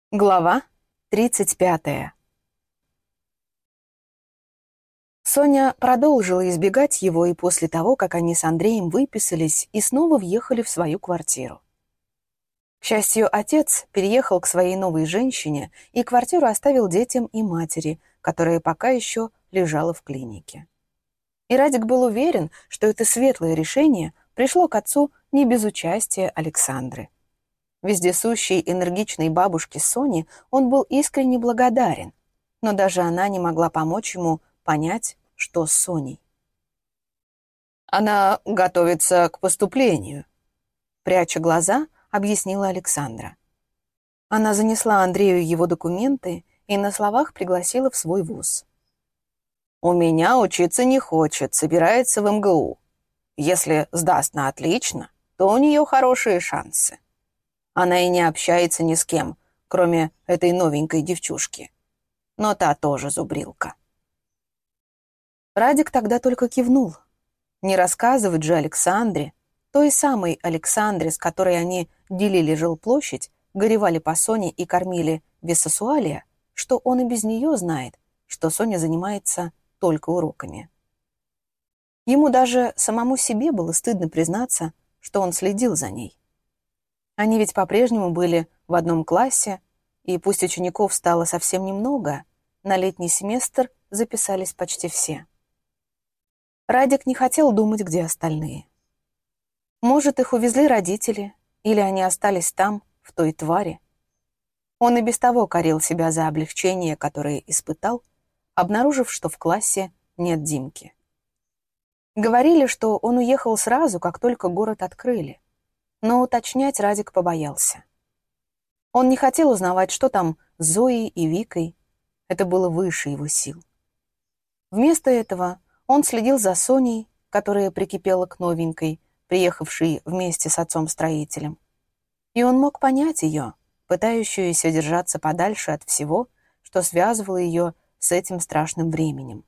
Глава 35. Соня продолжила избегать его и после того, как они с Андреем выписались и снова въехали в свою квартиру. К счастью, отец переехал к своей новой женщине и квартиру оставил детям и матери, которая пока еще лежала в клинике. И Радик был уверен, что это светлое решение пришло к отцу не без участия Александры. Вездесущей энергичной бабушке Сони он был искренне благодарен, но даже она не могла помочь ему понять, что с Соней. «Она готовится к поступлению», — пряча глаза, объяснила Александра. Она занесла Андрею его документы и на словах пригласила в свой вуз. «У меня учиться не хочет, собирается в МГУ. Если сдаст на отлично, то у нее хорошие шансы. Она и не общается ни с кем, кроме этой новенькой девчушки. Но та тоже зубрилка». Радик тогда только кивнул. Не рассказывать же Александре, той самой Александре, с которой они делили жилплощадь, горевали по Соне и кормили бисексуалия, что он и без нее знает, что Соня занимается только уроками. Ему даже самому себе было стыдно признаться, что он следил за ней. Они ведь по-прежнему были в одном классе, и пусть учеников стало совсем немного, на летний семестр записались почти все. Радик не хотел думать, где остальные. Может, их увезли родители, или они остались там, в той твари. Он и без того корил себя за облегчение, которое испытал, обнаружив, что в классе нет Димки. Говорили, что он уехал сразу, как только город открыли. Но уточнять Радик побоялся. Он не хотел узнавать, что там с Зоей и Викой. Это было выше его сил. Вместо этого он следил за Соней, которая прикипела к новенькой, приехавшей вместе с отцом-строителем. И он мог понять ее, пытающуюся держаться подальше от всего, что связывало ее с этим страшным временем.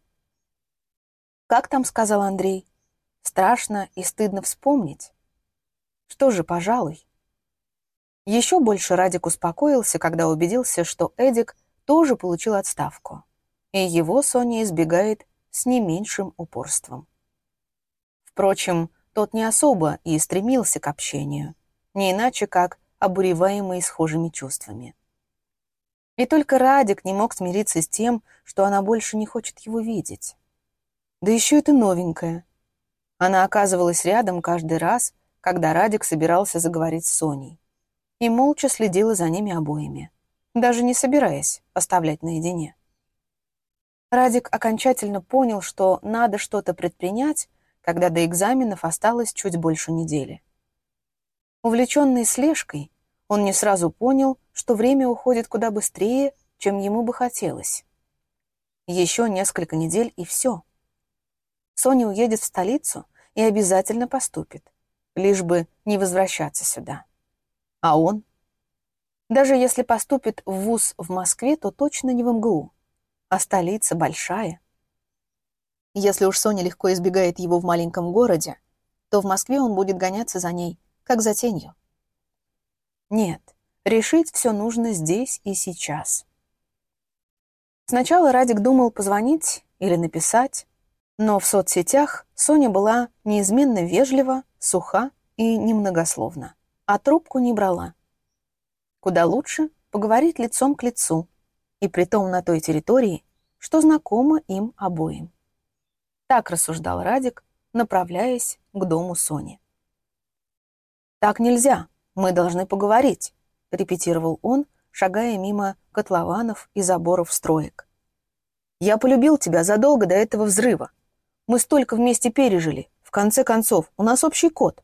«Как там?» — сказал Андрей. «Страшно и стыдно вспомнить. Что же, пожалуй». Еще больше Радик успокоился, когда убедился, что Эдик тоже получил отставку, и его Соня избегает с не меньшим упорством. Впрочем, тот не особо и стремился к общению, не иначе как обуреваемый схожими чувствами. И только Радик не мог смириться с тем, что она больше не хочет его видеть. Да еще это новенькая. Она оказывалась рядом каждый раз, когда Радик собирался заговорить с Соней, и молча следила за ними обоими, даже не собираясь оставлять наедине. Радик окончательно понял, что надо что-то предпринять, когда до экзаменов осталось чуть больше недели. Увлеченный слежкой, он не сразу понял, что время уходит куда быстрее, чем ему бы хотелось. Еще несколько недель и все. Соня уедет в столицу и обязательно поступит, лишь бы не возвращаться сюда. А он? Даже если поступит в вуз в Москве, то точно не в МГУ, а столица большая. Если уж Соня легко избегает его в маленьком городе, то в Москве он будет гоняться за ней, как за тенью. Нет, решить все нужно здесь и сейчас. Сначала Радик думал позвонить или написать, но в соцсетях Соня была неизменно вежлива, суха и немногословна, а трубку не брала. Куда лучше поговорить лицом к лицу, и притом на той территории, что знакомо им обоим. Так рассуждал Радик, направляясь к дому Сони. «Так нельзя, мы должны поговорить», — репетировал он, шагая мимо котлованов и заборов строек. «Я полюбил тебя задолго до этого взрыва. Мы столько вместе пережили. В конце концов, у нас общий код».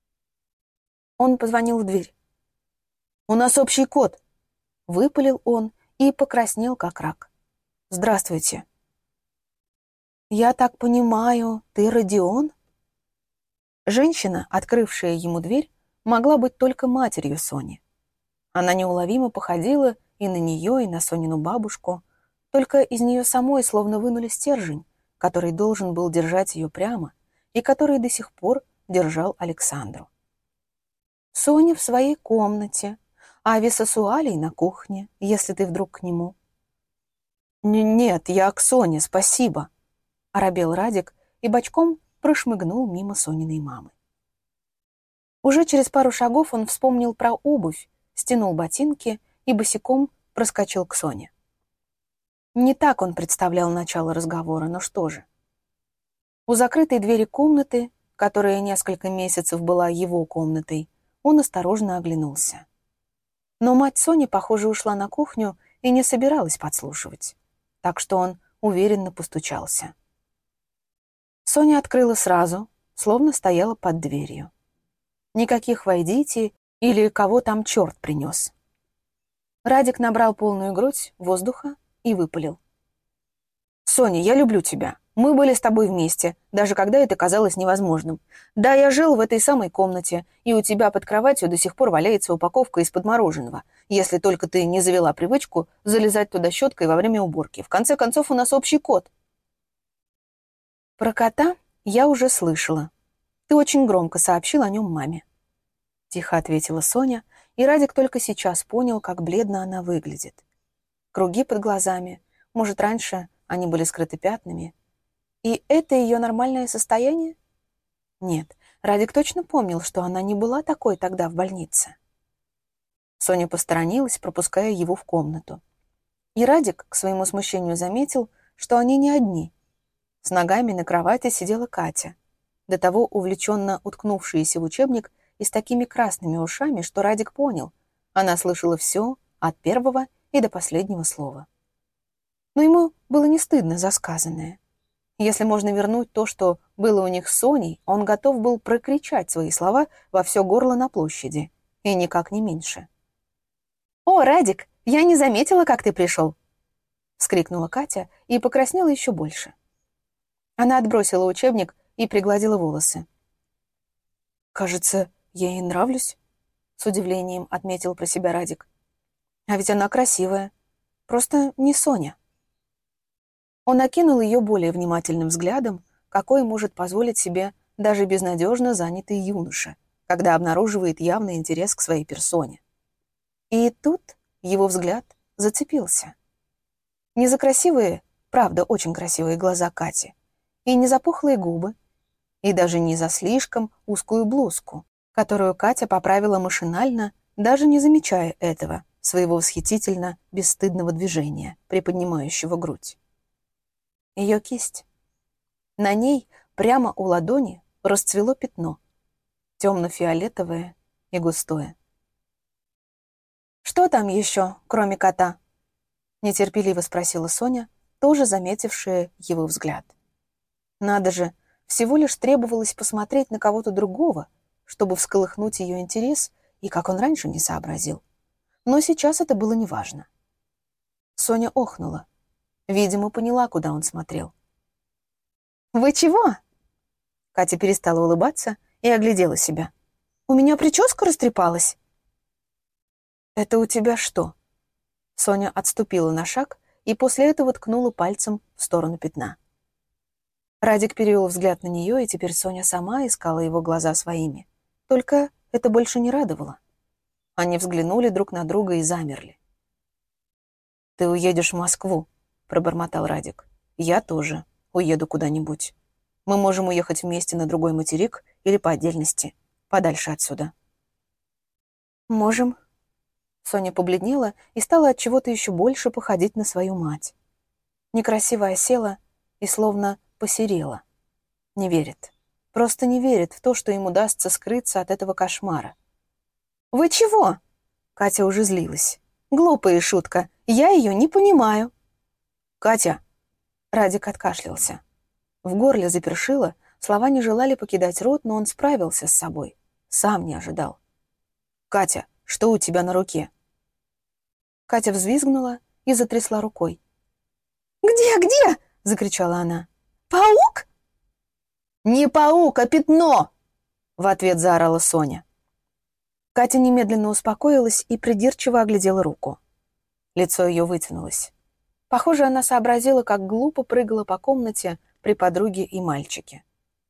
Он позвонил в дверь. «У нас общий код», — выпалил он и покраснел, как рак. «Здравствуйте». «Я так понимаю, ты Родион?» Женщина, открывшая ему дверь, могла быть только матерью Сони. Она неуловимо походила и на нее, и на Сонину бабушку, только из нее самой словно вынули стержень, который должен был держать ее прямо и который до сих пор держал Александру. Соня в своей комнате, а Висасуалий на кухне, если ты вдруг к нему». «Нет, я к Соне, спасибо», — оробел Радик и бочком прошмыгнул мимо Сониной мамы. Уже через пару шагов он вспомнил про обувь, стянул ботинки и босиком проскочил к Соне. Не так он представлял начало разговора, но что же. У закрытой двери комнаты, которая несколько месяцев была его комнатой, он осторожно оглянулся. Но мать Сони, похоже, ушла на кухню и не собиралась подслушивать, так что он уверенно постучался. Соня открыла сразу, словно стояла под дверью. Никаких «войдите» или «кого там черт принес». Радик набрал полную грудь воздуха и выпалил: «Соня, я люблю тебя. Мы были с тобой вместе, даже когда это казалось невозможным. Да, я жил в этой самой комнате, и у тебя под кроватью до сих пор валяется упаковка из-под мороженого, если только ты не завела привычку залезать туда щеткой во время уборки. В конце концов, у нас общий кот». «Про кота я уже слышала. Ты очень громко сообщил о нем маме», — тихо ответила Соня, и Радик только сейчас понял, как бледно она выглядит. Круги под глазами, может, раньше они были скрыты пятнами. И это ее нормальное состояние? Нет, Радик точно помнил, что она не была такой тогда в больнице. Соня посторонилась, пропуская его в комнату. И Радик, к своему смущению, заметил, что они не одни. С ногами на кровати сидела Катя, до того увлеченно уткнувшаяся в учебник и с такими красными ушами, что Радик понял, она слышала все от первого и до последнего слова. Но ему было не стыдно за сказанное. Если можно вернуть то, что было у них с Соней, он готов был прокричать свои слова во все горло на площади, и никак не меньше. «О, Радик, я не заметила, как ты пришел!» — вскрикнула Катя и покраснела еще больше. Она отбросила учебник и пригладила волосы. «Кажется, я ей нравлюсь», — с удивлением отметил про себя Радик. «А ведь она красивая, просто не Соня». Он окинул ее более внимательным взглядом, какой может позволить себе даже безнадежно занятый юноша, когда обнаруживает явный интерес к своей персоне. И тут его взгляд зацепился. Не за красивые, правда, очень красивые глаза Кати, и не за пухлые губы, и даже не за слишком узкую блузку, которую Катя поправила машинально, даже не замечая этого, своего восхитительно бесстыдного движения, приподнимающего грудь. Ее кисть. На ней, прямо у ладони, расцвело пятно, темно-фиолетовое и густое. «Что там еще, кроме кота?» — нетерпеливо спросила Соня, тоже заметившая его взгляд. Надо же, всего лишь требовалось посмотреть на кого-то другого, чтобы всколыхнуть ее интерес, и как он раньше не сообразил. Но сейчас это было неважно. Соня охнула. Видимо, поняла, куда он смотрел. «Вы чего?» Катя перестала улыбаться и оглядела себя. «У меня прическа растрепалась». «Это у тебя что?» Соня отступила на шаг и после этого ткнула пальцем в сторону пятна. Радик перевел взгляд на нее, и теперь Соня сама искала его глаза своими. Только это больше не радовало. Они взглянули друг на друга и замерли. «Ты уедешь в Москву», — пробормотал Радик. «Я тоже уеду куда-нибудь. Мы можем уехать вместе на другой материк или по отдельности, подальше отсюда». «Можем». Соня побледнела и стала от чего-то еще больше походить на свою мать. Некрасиво осела и словно посерела. Не верит. Просто не верит в то, что им удастся скрыться от этого кошмара. «Вы чего?» Катя уже злилась. «Глупая шутка. Я ее не понимаю». «Катя!» Радик откашлялся. В горле запершило, слова не желали покидать рот, но он справился с собой. Сам не ожидал. «Катя, что у тебя на руке?» Катя взвизгнула и затрясла рукой. «Где?» — закричала она. «Паук?» «Не паук, а пятно!» — в ответ заорала Соня. Катя немедленно успокоилась и придирчиво оглядела руку. Лицо ее вытянулось. Похоже, она сообразила, как глупо прыгала по комнате при подруге и мальчике.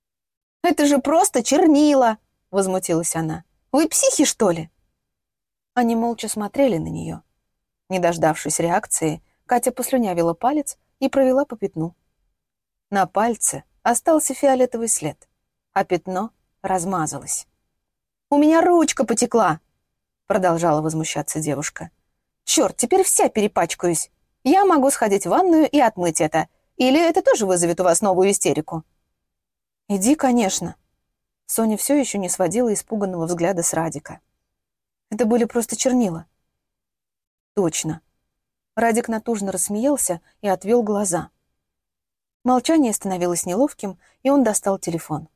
«Это же просто чернила!» — возмутилась она. «Вы психи, что ли?» Они молча смотрели на нее. Не дождавшись реакции, Катя послюнявила палец и провела по пятну. На пальце остался фиолетовый след, а пятно размазалось. «У меня ручка потекла!» — продолжала возмущаться девушка. «Черт, теперь вся перепачкаюсь. Я могу сходить в ванную и отмыть это. Или это тоже вызовет у вас новую истерику?» «Иди, конечно». Соня все еще не сводила испуганного взгляда с Радика. «Это были просто чернила». «Точно». Радик натужно рассмеялся и отвел глаза. Молчание становилось неловким, и он достал телефон.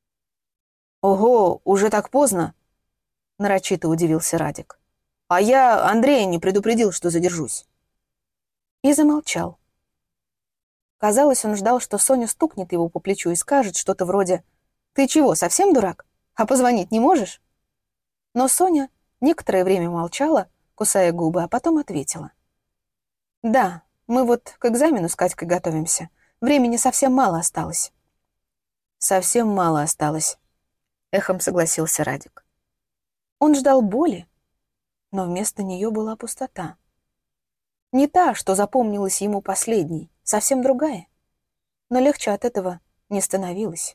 «Ого, уже так поздно?» — нарочито удивился Радик. «А я Андрея не предупредил, что задержусь». И замолчал. Казалось, он ждал, что Соня стукнет его по плечу и скажет что-то вроде «Ты чего, совсем дурак? А позвонить не можешь?» Но Соня некоторое время молчала, кусая губы, а потом ответила. «Да, мы вот к экзамену с Катькой готовимся. Времени совсем мало осталось». «Совсем мало осталось», — эхом согласился Радик. Он ждал боли, но вместо нее была пустота. Не та, что запомнилась ему последней, совсем другая. Но легче от этого не становилось.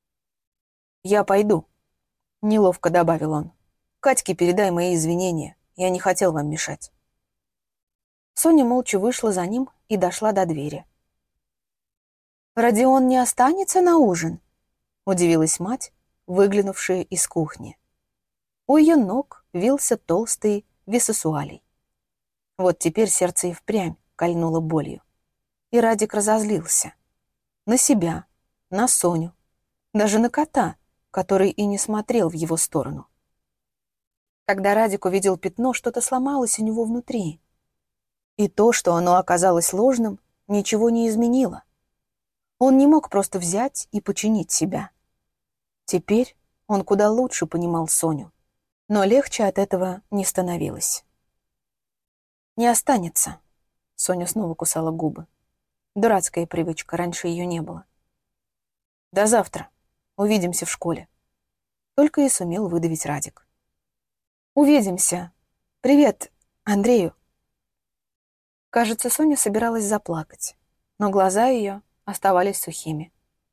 «Я пойду», — неловко добавил он. «Катьке передай мои извинения. Я не хотел вам мешать». Соня молча вышла за ним и дошла до двери. «Родион не останется на ужин?» — удивилась мать, выглянувшая из кухни. У ее ног вился толстый висосуалий. Вот теперь сердце и впрямь кольнуло болью. И Радик разозлился. На себя, на Соню, даже на кота, который и не смотрел в его сторону. Когда Радик увидел пятно, что-то сломалось у него внутри. И то, что оно оказалось ложным, ничего не изменило. Он не мог просто взять и починить себя. Теперь он куда лучше понимал Соню, но легче от этого не становилось. «Не останется», — Соня снова кусала губы. Дурацкая привычка, раньше ее не было. «До завтра. Увидимся в школе». Только и сумел выдавить Радик. «Увидимся. Привет Андрею». Кажется, Соня собиралась заплакать, но глаза ее оставались сухими.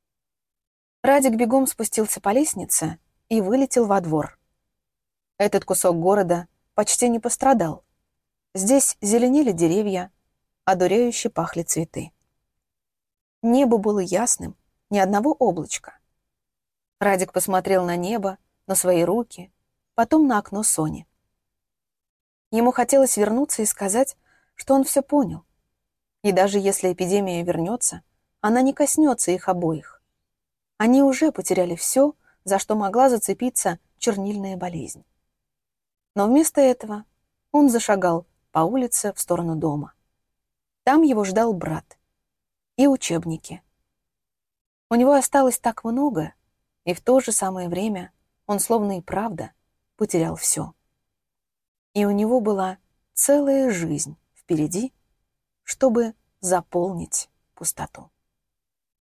Радик бегом спустился по лестнице и вылетел во двор. Этот кусок города почти не пострадал. Здесь зеленели деревья, одуряюще пахли цветы. Небо было ясным, ни одного облачка. Радик посмотрел на небо, на свои руки, потом на окно Сони. Ему хотелось вернуться и сказать, что он все понял. И даже если эпидемия вернется, она не коснется их обоих. Они уже потеряли все, за что могла зацепиться чернильная болезнь. Но вместо этого он зашагал по улице в сторону дома. Там его ждал брат и учебники. У него осталось так много, и в то же самое время он словно и правда потерял все. И у него была целая жизнь впереди, чтобы заполнить пустоту.